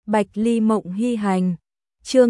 Bạch Ly Mộng Hy Hành. Chương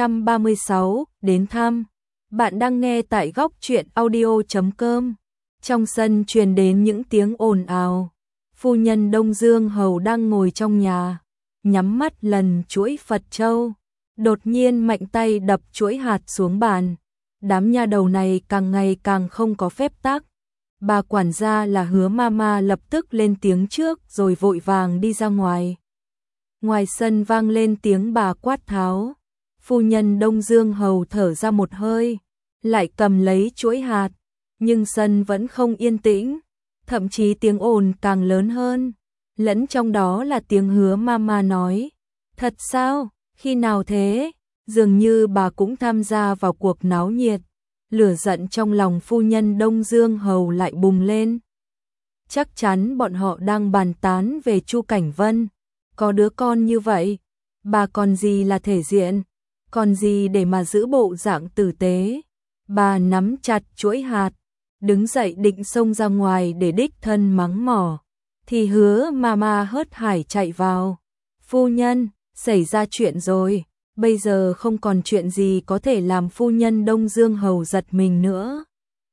236, đến thăm. Bạn đang nghe tại góc truyện audio.com. Trong sân truyền đến những tiếng ồn ào. Phu nhân Đông Dương Hầu đang ngồi trong nhà, nhắm mắt lần chuỗi Phật châu. Đột nhiên mạnh tay đập chuỗi hạt xuống bàn. Đám nha đầu này càng ngày càng không có phép tắc. Bà quản gia là Hứa Mama lập tức lên tiếng trước rồi vội vàng đi ra ngoài. Ngoài sân vang lên tiếng bà quát tháo. Phu nhân Đông Dương Hầu thở ra một hơi, lại cầm lấy chuỗi hạt, nhưng sân vẫn không yên tĩnh, thậm chí tiếng ồn càng lớn hơn, lẫn trong đó là tiếng Hứa Mama nói: "Thật sao? Khi nào thế?" Dường như bà cũng tham gia vào cuộc náo nhiệt. Lửa giận trong lòng phu nhân Đông Dương Hầu lại bùng lên. Chắc chắn bọn họ đang bàn tán về Chu Cảnh Vân. Có đứa con như vậy, bà còn gì là thể diện, còn gì để mà giữ bộ dạng tử tế. Bà nắm chặt chuỗi hạt, đứng dậy định xông ra ngoài để đích thân mắng mỏ, thì Hứa Mama hớt hải chạy vào. "Phu nhân, xảy ra chuyện rồi." Bây giờ không còn chuyện gì có thể làm phu nhân Đông Dương Hầu giật mình nữa.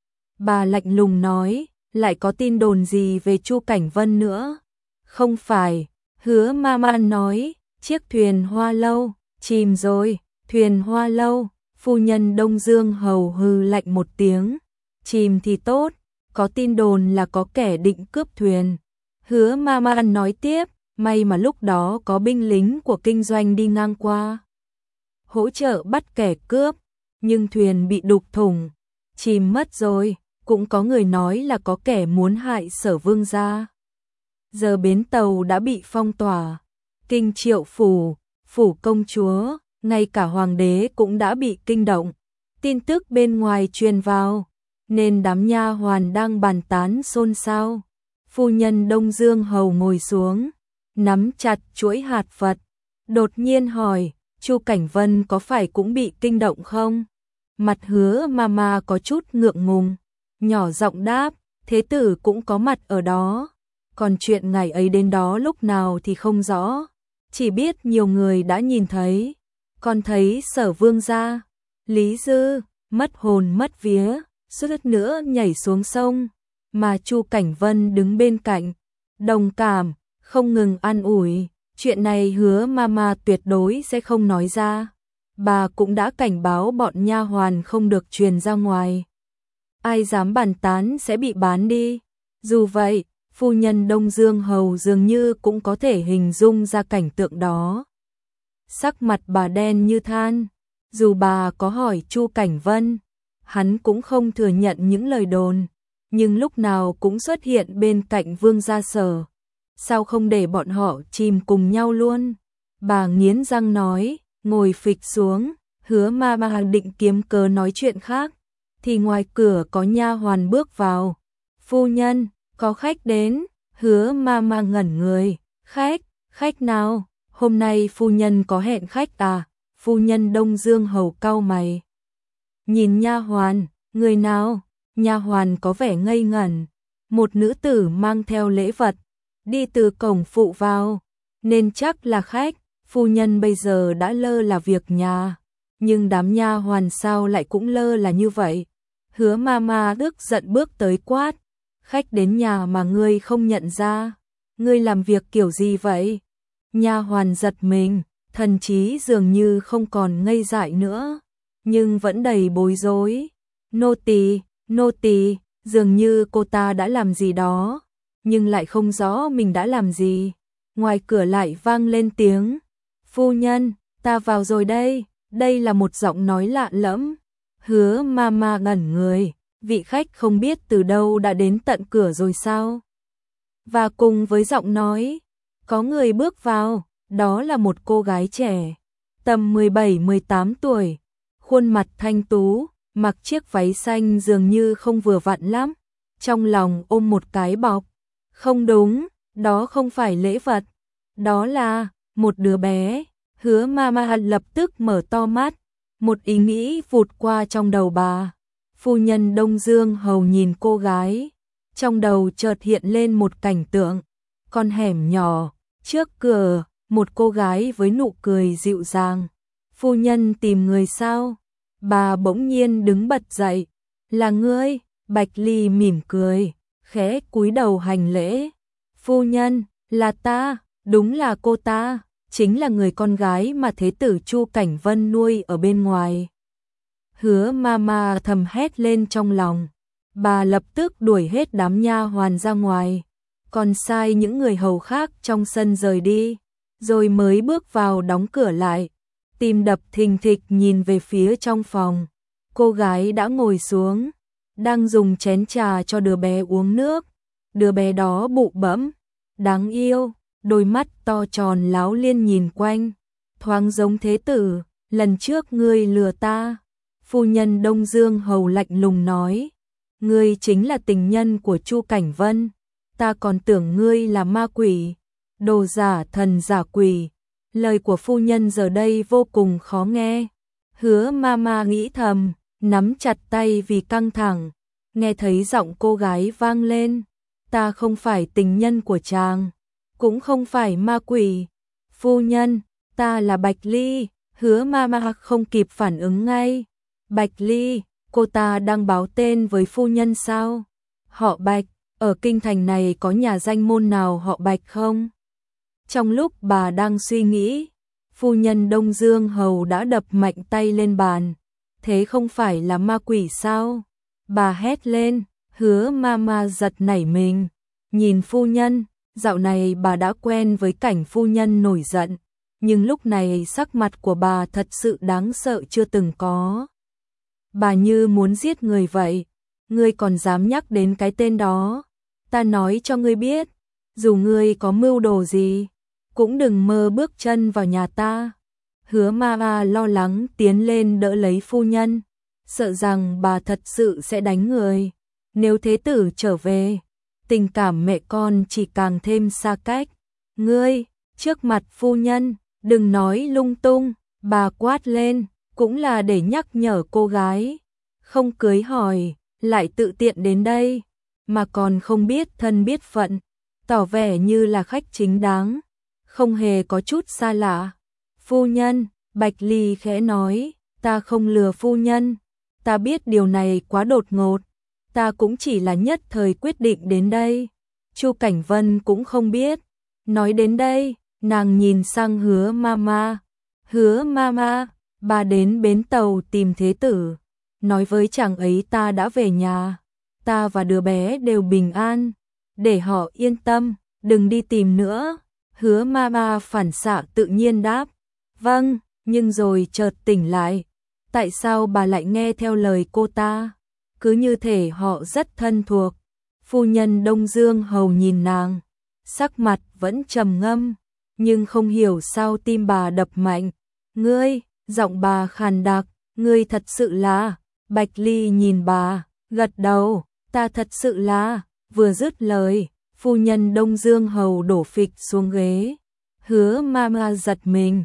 Bà lạnh lùng nói: "Lại có tin đồn gì về Chu Cảnh Vân nữa?" "Không phải." Hứa Mama nói: "Chiếc thuyền Hoa Lâu chìm rồi." "Thuyền Hoa Lâu?" Phu nhân Đông Dương Hầu hừ lạnh một tiếng. "Chìm thì tốt, có tin đồn là có kẻ định cướp thuyền." Hứa Mama nói tiếp: "May mà lúc đó có binh lính của kinh doanh đi ngang qua, hỗ trợ bắt kẻ cướp, nhưng thuyền bị đục thủng, chìm mất rồi. Cũng có người nói là có kẻ muốn hại Sở Vương gia. Giờ bến tàu đã bị phong tỏa, kinh Triệu phủ, phủ công chúa, ngay cả hoàng đế cũng đã bị kinh động. Tin tức bên ngoài truyền vào, nên đám nha hoàn đang bàn tán xôn xao." Phu nhân Đông Dương Hầu ngồi xuống, nắm chặt chuỗi hạt Phật, đột nhiên hỏi: "Chu Cảnh Vân có phải cũng bị kinh động không?" Mặt Hứa Mama có chút ngượng ngùng, nhỏ giọng đáp: "Thế tử cũng có mặt ở đó. Còn chuyện ngày ấy đến đó lúc nào thì không rõ, chỉ biết nhiều người đã nhìn thấy. Còn thấy Sở Vương gia, Lý Dư, mất hồn mất vía, suýt nữa nhảy xuống sông, mà Chu Cảnh Vân đứng bên cạnh, đồng cảm, không ngừng an ủi. Chuyện này Hứa Mama tuyệt đối sẽ không nói ra. Bà cũng đã cảnh báo bọn nha hoàn không được truyền ra ngoài. Ai dám bàn tán sẽ bị bán đi." Dù vậy, phu nhân Đông Dương Hầu dường như cũng có thể hình dung ra cảnh tượng đó. Sắc mặt bà đen như than. Dù bà có hỏi Chu Cảnh Vân, hắn cũng không thừa nhận những lời đồn, nhưng lúc nào cũng xuất hiện bên cạnh Vương gia Sở. Sao không để bọn họ chìm cùng nhau luôn? Bà nghiến răng nói, ngồi phịch xuống. Hứa Mama định kiếm cớ nói chuyện khác, thì ngoài cửa có nha hoàn bước vào. "Phu nhân, có khách đến." Hứa Mama ngẩn người. "Khách? Khách nào? Hôm nay phu nhân có hẹn khách à?" Phu nhân Đông Dương Hầu cau mày, nhìn nha hoàn. "Người nào?" Nha hoàn có vẻ ngây ngẩn. "Một nữ tử mang theo lễ vật, đi từ cổng phụ vào, nên chắc là khách." Phu nhân bây giờ đã lơ là việc nhà, nhưng đám nha hoàn sao lại cũng lơ là như vậy? Hứa Mama tức giận bước tới quát: "Khách đến nhà mà ngươi không nhận ra, ngươi làm việc kiểu gì vậy?" Nha hoàn giật mình, thần trí dường như không còn ngây dại nữa, nhưng vẫn đầy bối rối. "Nô tỳ, nô tỳ." Dường như cô ta đã làm gì đó, nhưng lại không rõ mình đã làm gì. Ngoài cửa lại vang lên tiếng: "Phu nhân, ta vào rồi đây." Đây là một giọng nói lạ lẫm. Hứa Mama ngẩn người, vị khách không biết từ đâu đã đến tận cửa rồi sao? Và cùng với giọng nói, có người bước vào, đó là một cô gái trẻ, tầm 17-18 tuổi, khuôn mặt thanh tú, mặc chiếc váy xanh dường như không vừa vặn lắm, trong lòng ôm một cái bọc. Không đúng, đó không phải lễ vật, đó là một đứa bé. Hứa Mama lập tức mở to mắt, một ý nghĩ vụt qua trong đầu bà. Phu nhân Đông Dương Hầu nhìn cô gái, trong đầu chợt hiện lên một cảnh tượng, con hẻm nhỏ, trước cửa, một cô gái với nụ cười dịu dàng. Phu nhân tìm người sao? Bà bỗng nhiên đứng bật dậy. Là ngươi? Bạch Ly mỉm cười, khẽ cúi đầu hành lễ. Phu nhân, là ta, đúng là cô ta, chính là người con gái mà thế tử Chu Cảnh Vân nuôi ở bên ngoài. Hứa Mama thầm hét lên trong lòng. Bà lập tức đuổi hết đám nha hoàn ra ngoài, còn sai những người hầu khác trong sân rời đi, rồi mới bước vào đóng cửa lại. Tim đập thình thịch nhìn về phía trong phòng. Cô gái đã ngồi xuống, đang dùng chén trà cho đứa bé uống nước. Đứa bé đó bụ bẫm, đáng yêu, đôi mắt to tròn láo liên nhìn quanh, thoáng giống thế tử. Lần trước ngươi lừa ta. Phu nhân Đông Dương Hầu lạnh lùng nói. Ngươi chính là tình nhân của Chu Cảnh Vân, ta còn tưởng ngươi là ma quỷ, đồ giả thần giả quỷ. Lời của phu nhân giờ đây vô cùng khó nghe. Hứa Mama nghĩ thầm, nắm chặt tay vì căng thẳng. Nghe thấy giọng cô gái vang lên, ta không phải tình nhân của chàng, cũng không phải ma quỷ. Phu nhân, ta là Bạch Ly. Hứa Mama không kịp phản ứng ngay. Bạch Ly, cô ta đang báo tên với phu nhân sao? Họ Bạch, ở kinh thành này có nhà danh môn nào họ Bạch không? Trong lúc bà đang suy nghĩ, phu nhân Đông Dương Hầu đã đập mạnh tay lên bàn. Thế không phải là ma quỷ sao? Bà hét lên. Hứa Mama giật nảy mình, nhìn phu nhân. Dạo này bà đã quen với cảnh phu nhân nổi giận, nhưng lúc này sắc mặt của bà thật sự đáng sợ chưa từng có. Bà như muốn giết người vậy. Ngươi còn dám nhắc đến cái tên đó? Ta nói cho ngươi biết, dù ngươi có mưu đồ gì, cũng đừng mơ bước chân vào nhà ta. Hứa Mama lo lắng tiến lên đỡ lấy phu nhân, sợ rằng bà thật sự sẽ đánh người. Nếu thế tử trở về, tình cảm mẹ con chỉ càng thêm xa cách. Ngươi, trước mặt phu nhân, đừng nói lung tung. Bà quát lên, cũng là để nhắc nhở cô gái. Không cưới hỏi, lại tự tiện đến đây, mà còn không biết thân biết phận, tỏ vẻ như là khách chính đáng, không hề có chút xa lạ. Phu nhân, Bạch Ly khẽ nói, ta không lừa phu nhân, ta biết điều này quá đột ngột, ta cũng chỉ là nhất thời quyết định đến đây. Chu Cảnh Vân cũng không biết. Nói đến đây, nàng nhìn sang Hứa Mama. Hứa Mama, bà đến bến tàu tìm thế tử, nói với chàng ấy ta đã về nhà, ta và đứa bé đều bình an, để họ yên tâm, đừng đi tìm nữa. Hứa Mama phản xạ tự nhiên đáp, vâng, nhưng rồi chợt tỉnh lại, tại sao bà lại nghe theo lời cô ta? Cứ như thể họ rất thân thuộc. Phu nhân Đông Dương Hầu nhìn nàng, sắc mặt vẫn trầm ngâm, nhưng không hiểu sao tim bà đập mạnh. Ngươi, giọng bà khàn đặc, ngươi thật sự là. Bạch Ly nhìn bà, gật đầu, ta thật sự là. Vừa dứt lời, phu nhân Đông Dương Hầu đổ phịch xuống ghế. Hứa Mama giật mình.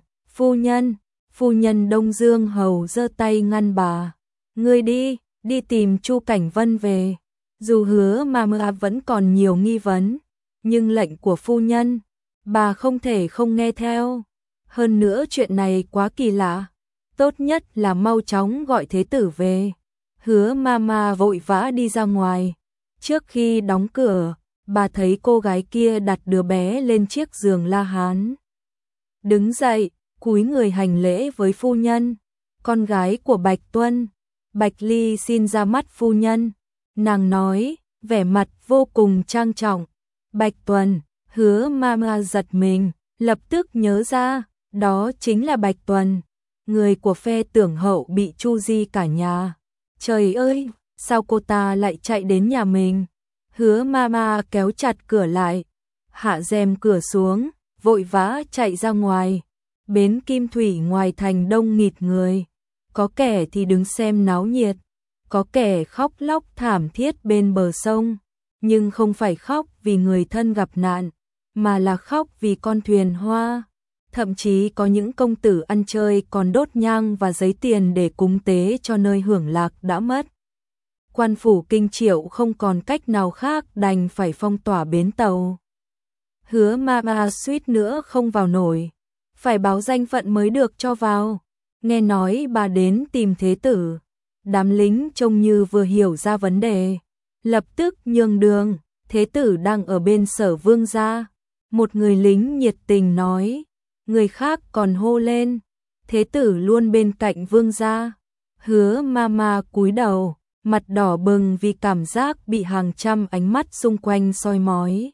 Phu nhân Đông Dương Hầu giơ tay ngăn bà. Ngươi đi tìm Chu Cảnh Vân về. Dù Hứa Mama vẫn còn nhiều nghi vấn, nhưng lệnh của phu nhân, bà không thể không nghe theo. Hơn nữa chuyện này quá kỳ lạ, tốt nhất là mau chóng gọi thế tử về. Hứa Mama vội vã đi ra ngoài. Trước khi đóng cửa, bà thấy cô gái kia đặt đứa bé lên chiếc giường La Hán. Đứng dậy, cúi người hành lễ với phu nhân, con gái của Bạch Tuân. Bạch Ly xin ra mắt phu nhân. Nàng nói, vẻ mặt vô cùng trang trọng. Bạch Tuân. Hứa Mama giật mình, lập tức nhớ ra, đó chính là Bạch Tuân, người của phe Tưởng Hậu bị Chu Di cả nhà. Trời ơi, sao cô ta lại chạy đến nhà mình? Hứa Mama kéo chặt cửa lại, hạ rèm cửa xuống, vội vã chạy ra ngoài. Bến Kim Thủy ngoài thành đông nghịt người, có kẻ thì đứng xem náo nhiệt, có kẻ khóc lóc thảm thiết bên bờ sông, nhưng không phải khóc vì người thân gặp nạn, mà là khóc vì con thuyền hoa. Thậm chí có những công tử ăn chơi còn đốt nhang và giấy tiền để cúng tế cho nơi hưởng lạc đã mất. Quan phủ Kinh Triệu không còn cách nào khác đành phải phong tỏa bến tàu. Hứa Mama suýt nữa không vào nổi, phải báo danh phận mới được cho vào. Nghe nói bà đến tìm thế tử. Đám lính trông như vừa hiểu ra vấn đề, lập tức nhường đường, thế tử đang ở bên Sở Vương gia. Một người lính nhiệt tình nói, người khác còn hô lên, thế tử luôn bên cạnh vương gia. Hứa Mama cúi đầu, mặt đỏ bừng vì cảm giác bị hàng trăm ánh mắt xung quanh soi mói.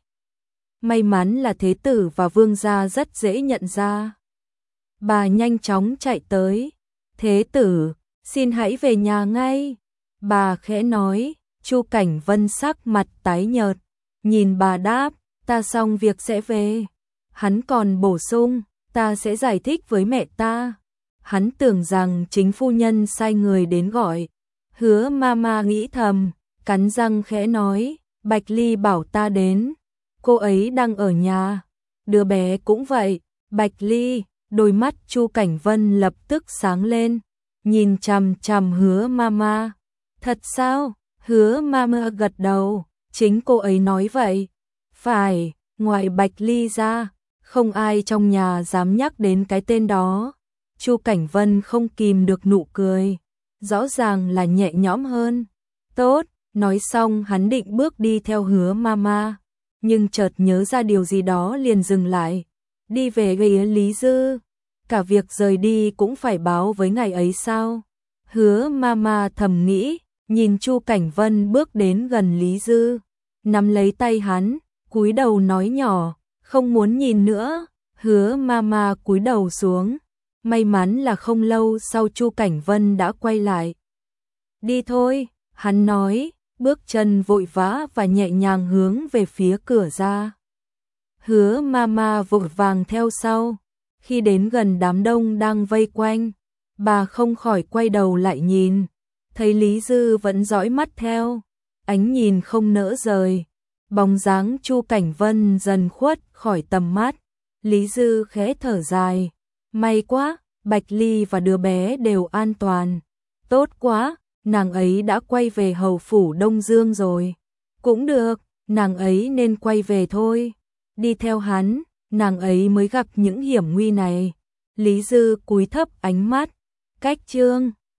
May mắn là thế tử và vương gia rất dễ nhận ra. Bà nhanh chóng chạy tới, thế tử, xin hãy về nhà ngay. Bà khẽ nói, Chu Cảnh Vân sắc mặt tái nhợt, nhìn bà đáp, ta xong việc sẽ về. Hắn còn bổ sung, ta sẽ giải thích với mẹ ta. Hắn tưởng rằng chính phu nhân sai người đến gọi. Hứa Mama nghĩ thầm, cắn răng khẽ nói, Bạch Ly bảo ta đến. Cô ấy đang ở nhà. Đứa bé cũng vậy, Bạch Ly. Đôi mắt Chu Cảnh Vân lập tức sáng lên, nhìn chằm chằm Hứa Mama. Thật sao? Hứa Mama gật đầu, chính cô ấy nói vậy. Phải, ngoài Bạch Ly ra, không ai trong nhà dám nhắc đến cái tên đó. Chu Cảnh Vân không kìm được nụ cười, rõ ràng là nhẹ nhõm hơn. Tốt, nói xong hắn định bước đi theo Hứa Mama, nhưng chợt nhớ ra điều gì đó liền dừng lại. Đi về với Lý Dư, cả việc rời đi cũng phải báo với ngày ấy sao? Hứa Mama thầm nghĩ, nhìn Chu Cảnh Vân bước đến gần Lý Dư, nắm lấy tay hắn, cúi đầu nói nhỏ, không muốn nhìn nữa. Hứa Mama cúi đầu xuống, may mắn là không lâu sau Chu Cảnh Vân đã quay lại. Đi thôi, hắn nói, bước chân vội vã và nhẹ nhàng hướng về phía cửa ra. Hứa Mama vội vàng theo sau, khi đến gần đám đông đang vây quanh, bà không khỏi quay đầu lại nhìn, thấy Lý Dư vẫn dõi mắt theo, ánh nhìn không nỡ rời. Bóng dáng Chu Cảnh Vân dần khuất khỏi tầm mắt, Lý Dư khẽ thở dài, may quá, Bạch Ly và đứa bé đều an toàn. Tốt quá, nàng ấy đã quay về hầu phủ Đông Dương rồi. Cũng được, nàng ấy nên quay về thôi. Đi theo hắn, nàng ấy mới gặp những hiểm nguy này. Lý Dư cúi thấp ánh mắt, cách chương